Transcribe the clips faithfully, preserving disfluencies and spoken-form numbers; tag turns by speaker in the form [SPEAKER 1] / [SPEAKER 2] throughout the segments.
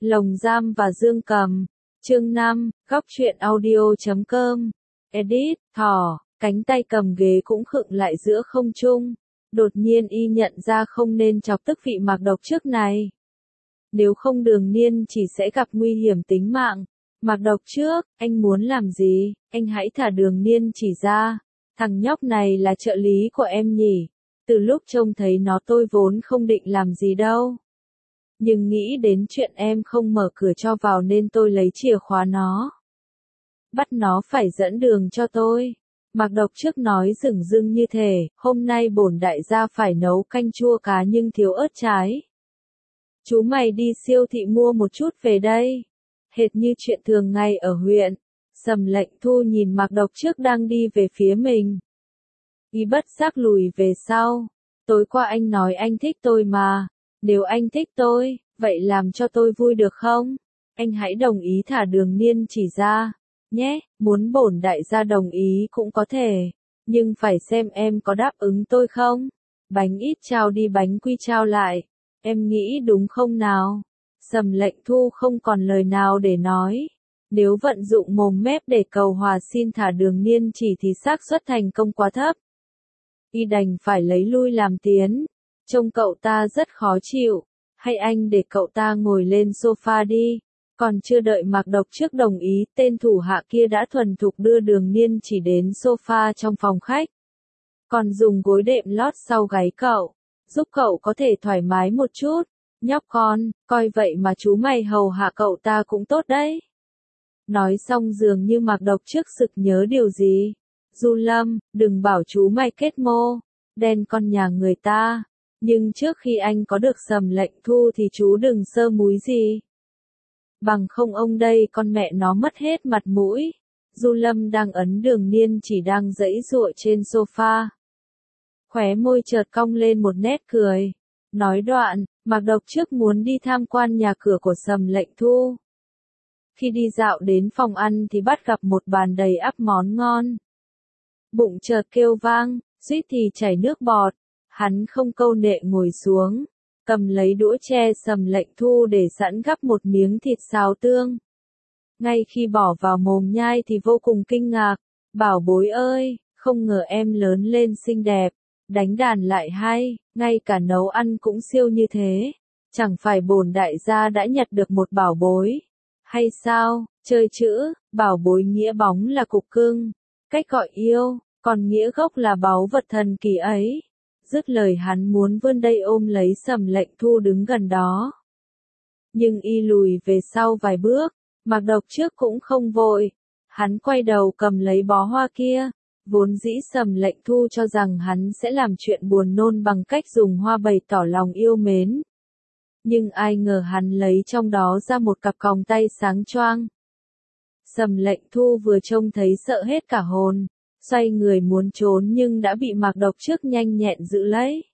[SPEAKER 1] Lồng Giam và Dương Cầm. Chương năm, góc truyện audio chấm com. Edit, thỏ, cánh tay cầm ghế cũng khựng lại giữa không trung. Đột nhiên y nhận ra không nên chọc tức vị Mạc Độc trước này. Nếu không Đường Niên chỉ sẽ gặp nguy hiểm tính mạng. Mạc Độc trước, anh muốn làm gì, anh hãy thả Đường Niên chỉ ra. Thằng nhóc này là trợ lý của em nhỉ. Từ lúc trông thấy nó tôi vốn không định làm gì đâu. Nhưng nghĩ đến chuyện em không mở cửa cho vào nên tôi lấy chìa khóa nó. Bắt nó phải dẫn đường cho tôi. Mạc Độc trước nói dửng dưng như thể, hôm nay bổn đại gia phải nấu canh chua cá nhưng thiếu ớt trái. Chú mày đi siêu thị mua một chút về đây. Hệt như chuyện thường ngày ở huyện. Sầm Lệnh Thu nhìn Mạc Độc trước đang đi về phía mình. Y bất giác lùi về sau. Tối qua anh nói anh thích tôi mà. Nếu anh thích tôi, vậy làm cho tôi vui được không? Anh hãy đồng ý thả Đường Niên chỉ ra. Nhé, muốn bổn đại gia đồng ý cũng có thể. Nhưng phải xem em có đáp ứng tôi không? Bánh ít trao đi bánh quy trao lại. Em nghĩ đúng không nào? Sầm Lệnh Thu không còn lời nào để nói. Nếu vận dụng mồm mép để cầu hòa xin thả Đường Niên chỉ thì xác suất thành công quá thấp. Y đành phải lấy lui làm tiến. Trông cậu ta rất khó chịu. Hay anh để cậu ta ngồi lên sofa đi. Còn chưa đợi Mạc Độc trước đồng ý, tên thủ hạ kia đã thuần thục đưa Đường Niên chỉ đến sofa trong phòng khách. Còn dùng gối đệm lót sau gáy cậu. Giúp cậu có thể thoải mái một chút. Nhóc con, coi vậy mà chú mày hầu hạ cậu ta cũng tốt đấy. Nói xong dường như Mạc Độc trước sực nhớ điều gì. Du Lâm, đừng bảo chú mày kết mô. Đen con nhà người ta. Nhưng trước khi anh có được Sầm Lệnh Thu thì chú đừng sơ múi gì. Bằng không ông đây con mẹ nó mất hết mặt mũi. Du Lâm đang ấn Đường Niên chỉ đang giãy giụa trên sofa. Khóe môi chợt cong lên một nét cười. Nói đoạn, Mạc Độc trước muốn đi tham quan nhà cửa của Sầm Lệnh Thu. Khi đi dạo đến phòng ăn thì bắt gặp một bàn đầy ắp món ngon. Bụng chợt kêu vang, suýt thì chảy nước bọt. Hắn không câu nệ ngồi xuống, cầm lấy đũa tre Sầm Lệnh Thu để sẵn gắp một miếng thịt xào tương. Ngay khi bỏ vào mồm nhai thì vô cùng kinh ngạc, bảo bối ơi, không ngờ em lớn lên xinh đẹp, đánh đàn lại hay, ngay cả nấu ăn cũng siêu như thế. Chẳng phải bổn đại gia đã nhặt được một bảo bối, hay sao? Chơi chữ, bảo bối nghĩa bóng là cục cưng, cách gọi yêu, còn nghĩa gốc là báu vật thần kỳ ấy. Dứt lời hắn muốn vươn đây ôm lấy Sầm Lệnh Thu đứng gần đó. Nhưng y lùi về sau vài bước, Mạc Độc trước cũng không vội. Hắn quay đầu cầm lấy bó hoa kia. Vốn dĩ Sầm Lệnh Thu cho rằng hắn sẽ làm chuyện buồn nôn bằng cách dùng hoa bày tỏ lòng yêu mến. Nhưng ai ngờ hắn lấy trong đó ra một cặp còng tay sáng choang. Sầm Lệnh Thu vừa trông thấy sợ hết cả hồn. Xoay người muốn trốn nhưng đã bị Mạc Độc trước nhanh nhẹn giữ lấy.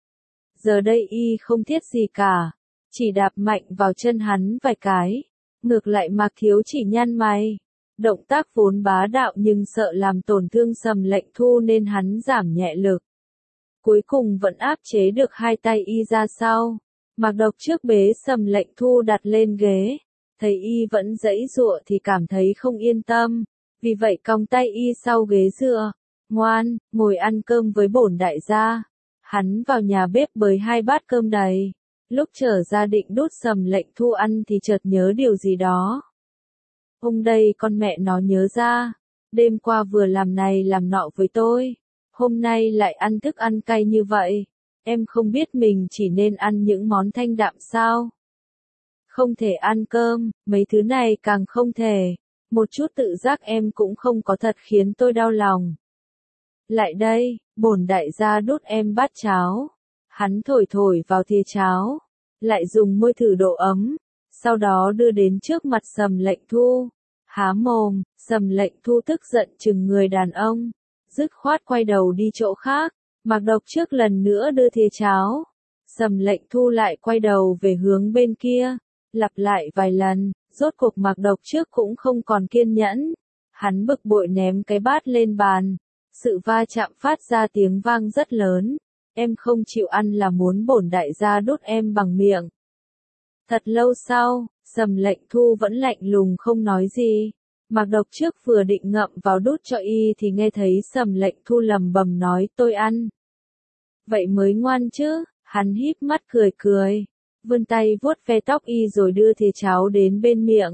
[SPEAKER 1] Giờ đây y không thiết gì cả. Chỉ đạp mạnh vào chân hắn vài cái. Ngược lại Mạc Thiếu chỉ nhăn mày. Động tác vốn bá đạo nhưng sợ làm tổn thương Sầm Lệnh Thu nên hắn giảm nhẹ lực. Cuối cùng vẫn áp chế được hai tay y ra sau. Mạc Độc trước bế Sầm Lệnh Thu đặt lên ghế. Thấy y vẫn giãy giụa thì cảm thấy không yên tâm. Vì vậy cong tay y sau ghế dựa. Ngoan, ngồi ăn cơm với bổn đại gia. Hắn vào nhà bếp bới hai bát cơm đầy. Lúc trở ra định đút Sầm Lệnh Thu ăn thì chợt nhớ điều gì đó. Hôm đây con mẹ nó nhớ ra. Đêm qua vừa làm này làm nọ với tôi. Hôm nay lại ăn thức ăn cay như vậy. Em không biết mình chỉ nên ăn những món thanh đạm sao? Không thể ăn cơm, mấy thứ này càng không thể. Một chút tự giác em cũng không có thật khiến tôi đau lòng. Lại đây, bổn đại gia đút em bát cháo. Hắn thổi thổi vào thìa cháo. Lại dùng môi thử độ ấm. Sau đó đưa đến trước mặt Sầm Lệnh Thu. Há mồm, Sầm Lệnh Thu tức giận chừng người đàn ông. Dứt khoát quay đầu đi chỗ khác. Mạc Độc trước lần nữa đưa thìa cháo. Sầm Lệnh Thu lại quay đầu về hướng bên kia. Lặp lại vài lần. Rốt cuộc Mạc Độc trước cũng không còn kiên nhẫn. Hắn bực bội ném cái bát lên bàn. Sự va chạm phát ra tiếng vang rất lớn. Em không chịu ăn là muốn bổn đại gia đút em bằng miệng. Thật lâu sau, Sầm Lệnh Thu vẫn lạnh lùng không nói gì. Mạc Độc Trước vừa định ngậm vào đút cho y thì nghe thấy Sầm Lệnh Thu lầm bầm nói tôi ăn. Vậy mới ngoan chứ, hắn híp mắt cười cười, vươn tay vuốt ve tóc y rồi đưa thìa cháo đến bên miệng.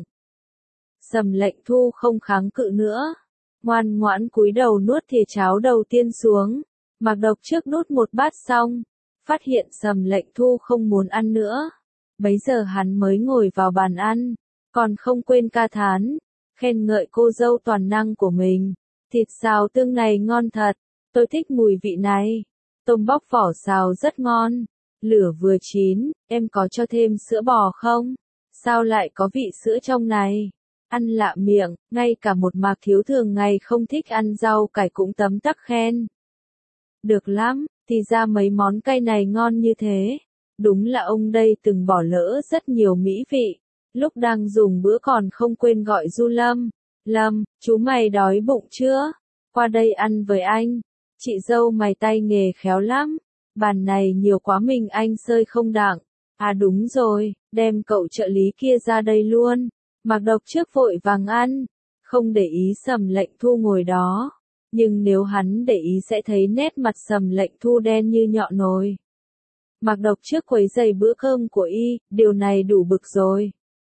[SPEAKER 1] Sầm Lệnh Thu không kháng cự nữa, ngoan ngoãn cúi đầu nuốt thìa cháo đầu tiên xuống. Mạc Độc Trước nuốt một bát xong, phát hiện Sầm Lệnh Thu không muốn ăn nữa. Bấy giờ hắn mới ngồi vào bàn ăn, còn không quên ca thán, khen ngợi cô dâu toàn năng của mình. Thịt xào tương này ngon thật, tôi thích mùi vị này. Tôm bóc vỏ xào rất ngon, lửa vừa chín, em có cho thêm sữa bò không? Sao lại có vị sữa trong này? Ăn lạ miệng, ngay cả một Mạc Thiếu thường ngày không thích ăn rau cải cũng tấm tắc khen. Được lắm, thì ra mấy món cay này ngon như thế. Đúng là ông đây từng bỏ lỡ rất nhiều mỹ vị. Lúc đang dùng bữa còn không quên gọi Du Lâm. Lâm, chú mày đói bụng chưa? Qua đây ăn với anh. Chị dâu mày tay nghề khéo lắm. Bàn này nhiều quá mình anh sơi không đặng. À đúng rồi, đem cậu trợ lý kia ra đây luôn. Mạc Độc Trước vội vàng ăn, không để ý Sầm Lệnh Thu ngồi đó. Nhưng nếu hắn để ý sẽ thấy nét mặt Sầm Lệnh Thu đen như nhọ nồi. Mạc Độc Trước quấy rầy bữa cơm của y, điều này đủ bực rồi.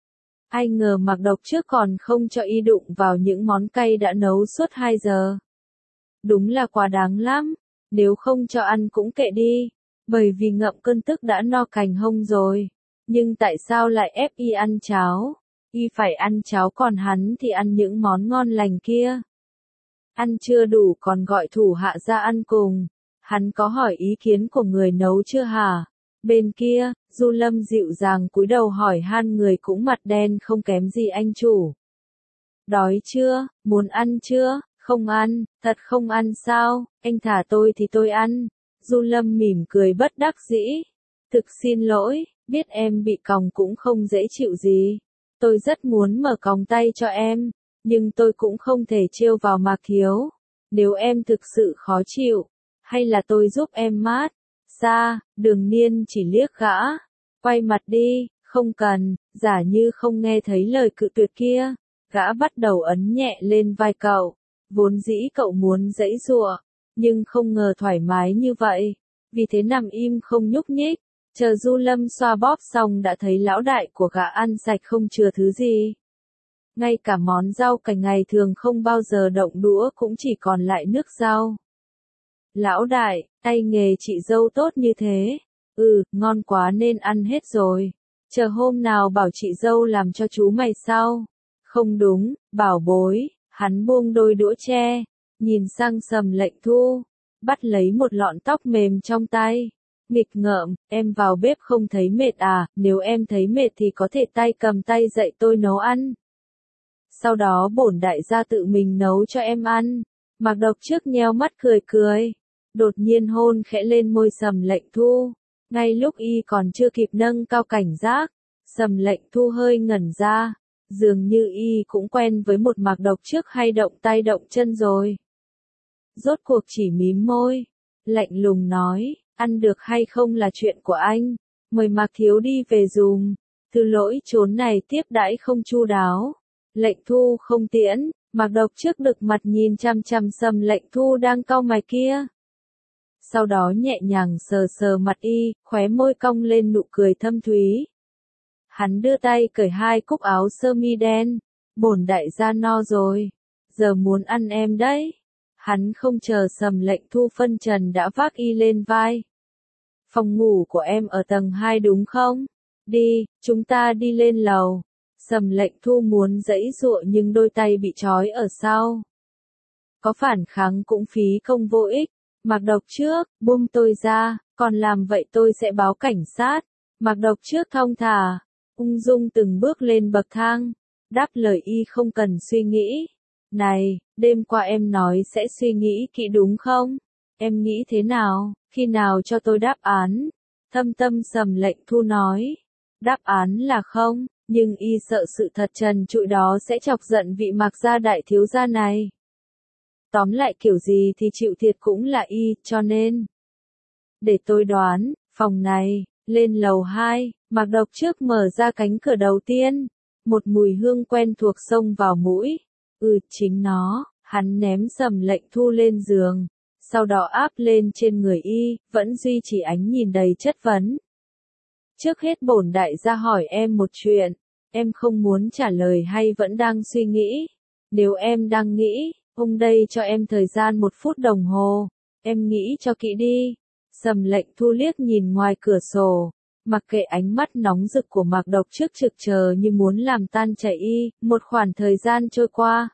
[SPEAKER 1] Ai ngờ Mạc Độc Trước còn không cho y đụng vào những món cay đã nấu suốt hai giờ. Đúng là quá đáng lắm, nếu không cho ăn cũng kệ đi, bởi vì ngậm cơn tức đã no cành hông rồi. Nhưng tại sao lại ép y ăn cháo? Y phải ăn cháo còn hắn thì ăn những món ngon lành kia. Ăn chưa đủ còn gọi thủ hạ ra ăn cùng. Hắn có hỏi ý kiến của người nấu chưa hả? Bên kia, Du Lâm dịu dàng cúi đầu hỏi han người cũng mặt đen không kém gì anh chủ. Đói chưa? Muốn ăn chưa? Không ăn, thật không ăn sao? Anh thả tôi thì tôi ăn. Du Lâm mỉm cười bất đắc dĩ. Thực xin lỗi, biết em bị còng cũng không dễ chịu gì. Tôi rất muốn mở còng tay cho em, nhưng tôi cũng không thể trêu vào Mạc Thiếu. Nếu em thực sự khó chịu, hay là tôi giúp em mát xa. Đường Niên chỉ liếc gã, quay mặt đi, không cần. Giả như không nghe thấy lời cự tuyệt kia, gã bắt đầu ấn nhẹ lên vai cậu. Vốn dĩ cậu muốn giãy giụa, nhưng không ngờ thoải mái như vậy, vì thế nằm im không nhúc nhích. Chờ Du Lâm xoa bóp xong đã thấy lão đại của gã ăn sạch không chừa thứ gì. Ngay cả món rau cải ngày thường không bao giờ động đũa cũng chỉ còn lại nước rau. Lão đại, tay nghề chị dâu tốt như thế. Ừ, ngon quá nên ăn hết rồi. Chờ hôm nào bảo chị dâu làm cho chú mày sau. Không đúng, bảo bối. Hắn buông đôi đũa tre, nhìn sang Sầm Lệnh Thu, bắt lấy một lọn tóc mềm trong tay. Nghịch ngợm, em vào bếp không thấy mệt à? Nếu em thấy mệt thì có thể tay cầm tay dạy tôi nấu ăn. Sau đó bổn đại gia tự mình nấu cho em ăn. Mạc Độc Trước nheo mắt cười cười, đột nhiên hôn khẽ lên môi Sầm Lệnh Thu. Ngay lúc y còn chưa kịp nâng cao cảnh giác, Sầm Lệnh Thu hơi ngẩn ra. Dường như y cũng quen với một Mạc Độc Trước hay động tay động chân rồi. Rốt cuộc chỉ mím môi, lạnh lùng nói, ăn được hay không là chuyện của anh. Mời Mạc Thiếu đi về giùm. Thứ lỗi chốn này tiếp đãi không chu đáo. Lệnh Thu không tiễn. Mạc Độc Trước đực mặt nhìn chăm chăm Sầm Lệnh Thu đang cau mày kia. Sau đó nhẹ nhàng sờ sờ mặt y, khóe môi cong lên nụ cười thâm thúy. Hắn đưa tay cởi hai cúc áo sơ mi đen. Bổn đại gia no rồi, giờ muốn ăn em đấy. Hắn không chờ Sầm Lệnh Thu phân trần đã vác y lên vai. Phòng ngủ của em ở tầng hai đúng không? Đi, chúng ta đi lên lầu. Sầm Lệnh Thu muốn giãy giụa nhưng đôi tay bị trói ở sau. Có phản kháng cũng phí công vô ích. Mạc Độc Trước, buông tôi ra, còn làm vậy tôi sẽ báo cảnh sát. Mạc Độc Trước thong thả, ung dung từng bước lên bậc thang, đáp lời y không cần suy nghĩ. Này, đêm qua em nói sẽ suy nghĩ kỹ đúng không? Em nghĩ thế nào, khi nào cho tôi đáp án? Thâm tâm Sầm Lệnh Thu nói. Đáp án là không, nhưng y sợ sự thật trần trụi đó sẽ chọc giận vị Mạc gia đại thiếu gia này. Tóm lại kiểu gì thì chịu thiệt cũng là y, cho nên. Để tôi đoán, phòng này, Lên lầu hai, Mạc Độc trước mở ra cánh cửa đầu tiên. Một mùi hương quen thuộc xông vào mũi. Ừ, chính nó, hắn ném Sầm Lệnh Thu lên giường. Sau đó áp lên trên người y, vẫn duy trì ánh nhìn đầy chất vấn. Trước hết bổn đại gia hỏi em một chuyện. Em không muốn trả lời hay vẫn đang suy nghĩ? Nếu em đang nghĩ, ông đây cho em thời gian một phút đồng hồ. Em nghĩ cho kỹ đi. Sầm Lệnh Thu liếc nhìn ngoài cửa sổ. Mặc kệ ánh mắt nóng rực của Mạc Độc trước trực chờ như muốn làm tan chảy y, một khoảng thời gian trôi qua.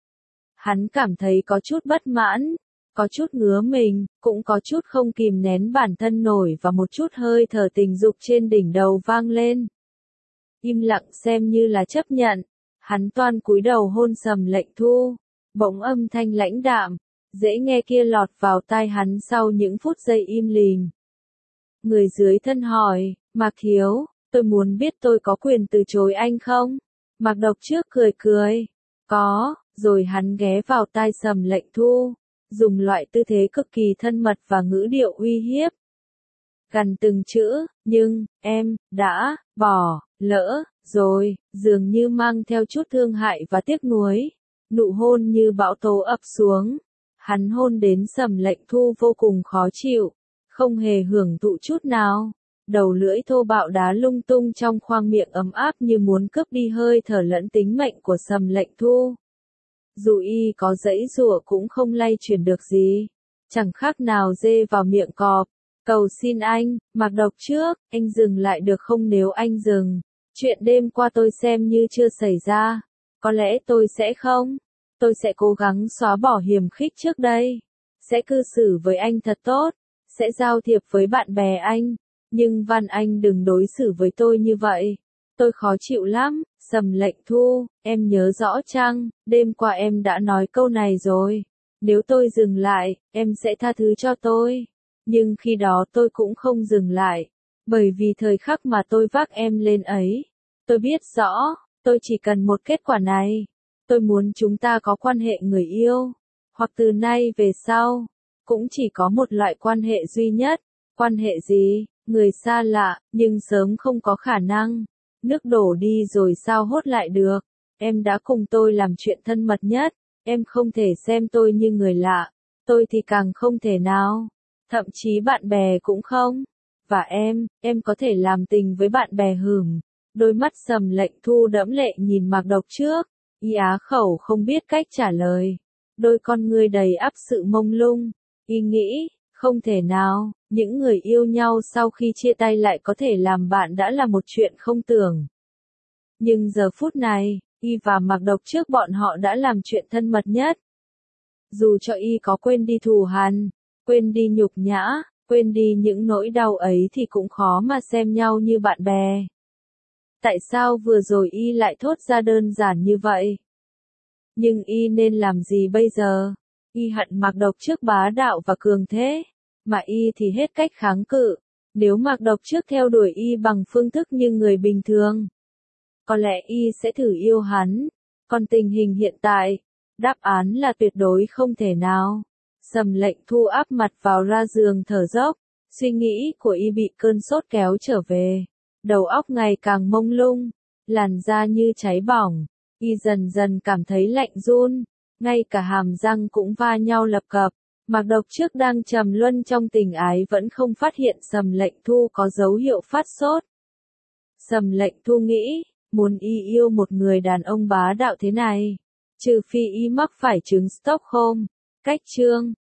[SPEAKER 1] Hắn cảm thấy có chút bất mãn, có chút ngứa mình, cũng có chút không kìm nén bản thân nổi và một chút hơi thở tình dục trên đỉnh đầu vang lên. Im lặng xem như là chấp nhận, hắn toan cúi đầu hôn Sầm Lệnh Thu, bỗng âm thanh lãnh đạm, dễ nghe kia lọt vào tai hắn sau những phút giây im lìm. Người dưới thân hỏi, Mạc Thiếu, tôi muốn biết tôi có quyền từ chối anh không? Mạc Độc trước cười cười, có, rồi hắn ghé vào tai Sầm Lệnh Thu, dùng loại tư thế cực kỳ thân mật và ngữ điệu uy hiếp. Gần từng chữ, nhưng, em, đã, bỏ, lỡ, rồi, dường như mang theo chút thương hại và tiếc nuối. Nụ hôn như bão tố ập xuống. Hắn hôn đến Sầm Lệnh Thu vô cùng khó chịu, không hề hưởng thụ chút nào. Đầu lưỡi thô bạo đá lung tung trong khoang miệng ấm áp như muốn cướp đi hơi thở lẫn tính mệnh của Sầm Lệnh Thu. Dù y có giãy giụa cũng không lay chuyển được gì, chẳng khác nào dê vào miệng cọp. Cầu xin anh, Mạc Độc trước, anh dừng lại được không? Nếu anh dừng, chuyện đêm qua tôi xem như chưa xảy ra. Có lẽ tôi sẽ không. Tôi sẽ cố gắng xóa bỏ hiềm khích trước đây. Sẽ cư xử với anh thật tốt. Sẽ giao thiệp với bạn bè anh. Nhưng van anh đừng đối xử với tôi như vậy. Tôi khó chịu lắm. Sầm Lệnh Thu, em nhớ rõ chăng, đêm qua em đã nói câu này rồi. Nếu tôi dừng lại, em sẽ tha thứ cho tôi. Nhưng khi đó tôi cũng không dừng lại. Bởi vì thời khắc mà tôi vác em lên ấy. Tôi biết rõ, tôi chỉ cần một kết quả này. Tôi muốn chúng ta có quan hệ người yêu. Hoặc từ nay về sau, cũng chỉ có một loại quan hệ duy nhất. Quan hệ gì? Người xa lạ, nhưng sớm không có khả năng. Nước đổ đi rồi sao hốt lại được. Em đã cùng tôi làm chuyện thân mật nhất. Em không thể xem tôi như người lạ. Tôi thì càng không thể nào. Thậm chí bạn bè cũng không. Và em, em có thể làm tình với bạn bè hửm. Đôi mắt Sầm Lệnh Thu đẫm lệ nhìn Mạc Độc trước. Y á khẩu không biết cách trả lời. Đôi con ngươi đầy ắp sự mông lung. Y nghĩ, không thể nào, những người yêu nhau sau khi chia tay lại có thể làm bạn đã là một chuyện không tưởng. Nhưng giờ phút này, Y và Mạc Độc trước bọn họ đã làm chuyện thân mật nhất. Dù cho Y có quên đi thù hằn, quên đi nhục nhã, quên đi những nỗi đau ấy thì cũng khó mà xem nhau như bạn bè. Tại sao vừa rồi Y lại thốt ra đơn giản như vậy? Nhưng Y nên làm gì bây giờ? Y hận Mạc Độc trước bá đạo và cường thế, mà Y thì hết cách kháng cự. Nếu Mạc Độc trước theo đuổi Y bằng phương thức như người bình thường, có lẽ Y sẽ thử yêu hắn. Còn tình hình hiện tại, đáp án là tuyệt đối không thể nào. Sầm Lệnh Thu áp mặt vào ra giường thở dốc, suy nghĩ của Y bị cơn sốt kéo trở về. Đầu óc ngày càng mông lung, làn da như cháy bỏng. Y dần dần cảm thấy lạnh run, ngay cả hàm răng cũng va nhau lập cập. Mạc Độc trước đang trầm luân trong tình ái vẫn không phát hiện Sầm Lệnh Thu có dấu hiệu phát sốt. Sầm Lệnh Thu nghĩ, muốn Y yêu một người đàn ông bá đạo thế này, trừ phi Y mắc phải chứng Stockholm. Cách chương